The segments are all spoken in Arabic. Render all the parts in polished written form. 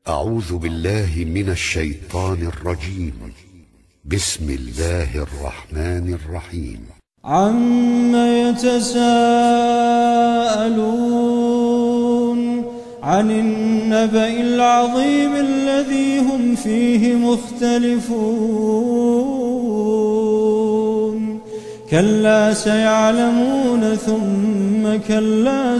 أعوذ بالله من الشيطان الرجيم. بسم الله الرحمن الرحيم. عم يتساءلون عن النبأ العظيم الذي هم فيه مختلفون كلا سيعلمون ثم كلا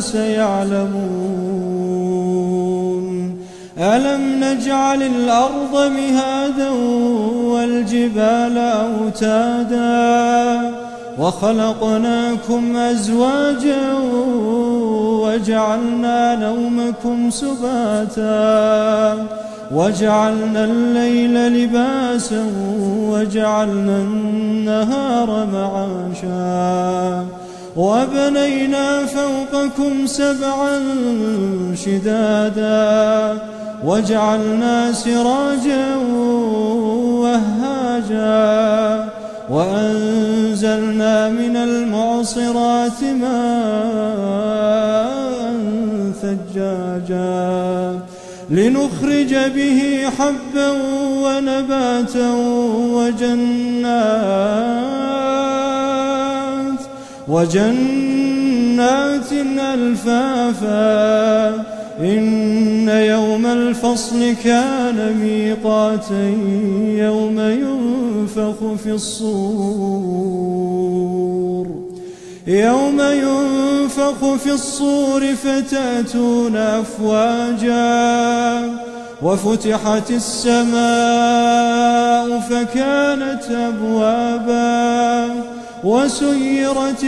سيعلمون ألم نجعل الأرض مهادا والجبال أوتادا وخلقناكم أزواجا وجعلنا نومكم سباتا وجعلنا الليل لباسا وجعلنا النهار معاشا وبنينا فوقكم سبعا شدادا وجعلنا سراجا وهاجا وأنزلنا من المعصرات ماء ثجاجا لنخرج به حبا ونباتا وجنات ألفافا إن يوم الفصل كان ميقاتا يوم ينفخ في الصور فتأتون أفواجا وفتحت السماء فكانت أبوابا وسيرت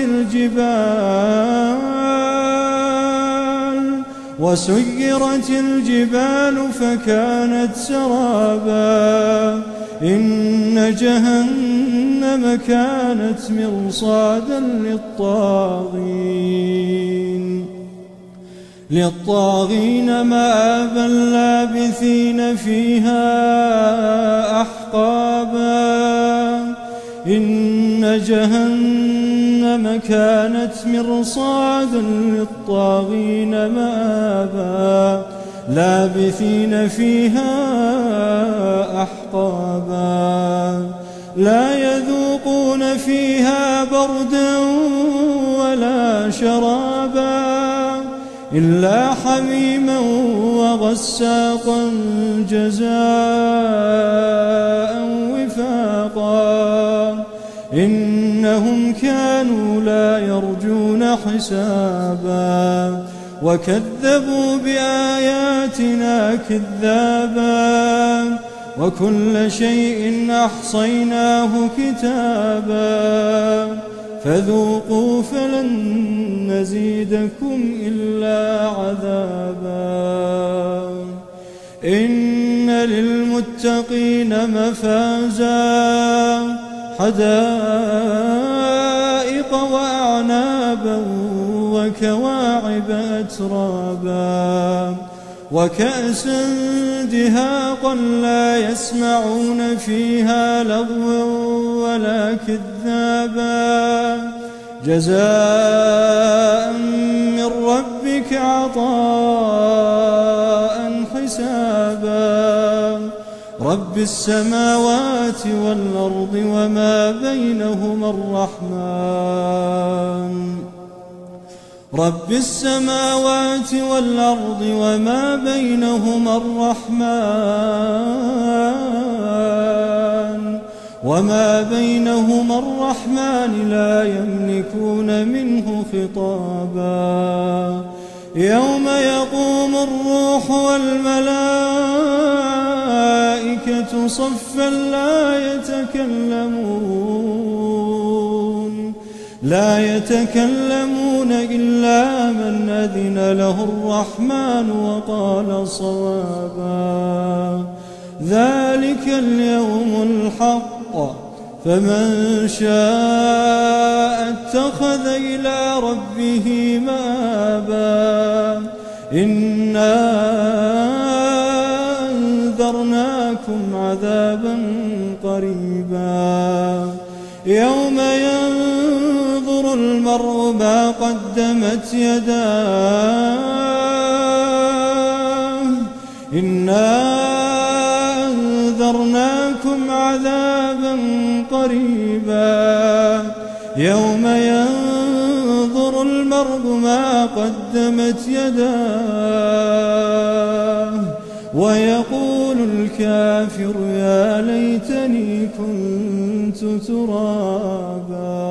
الجبال فكانت سرابا إن جهنم كانت مرصادا للطاغين مآبا لابثين فيها أحقابا إن جهنم كانت مرصادا للطاغين مآبا لابثين فيها أحقابا لا يذوقون فيها بردا ولا شرابا إلا حميما وغساقا جزاء وفاقا إنهم كانوا لا يرجون حسابا وكذبوا بآياتنا كذابا وكل شيء أحصيناه كتابا فذوقوا فلن نزيدكم إلا عذابا إن للمتقين مفازا حدائق وأعنابا وكواعب أترابا وكأسا دهاقا لا يسمعون فيها لغوا ولا كذابا جزاء من ربك عطاء حسابا رب السماوات والأرض وما بينهما الرحمن رب السماوات والأرض وما بينهما الرحمن لا يملكون منه خطابا يوم يقوم الروح والملائكة صفا لا يتكلمون إلا من أذن له الرحمن وقال صوابا ذلك اليوم الحق فمن شاء اتخذ إلى ربه مآبا إنا أنذرناكم عذابا قريبا يوم ينظر المرء ما قدمت يداه إنا أنذرناكم عذابا قريبا يوم ينظر المرء ما قدمت يداه ويقول الكافر يا ليتني كنت ترابا.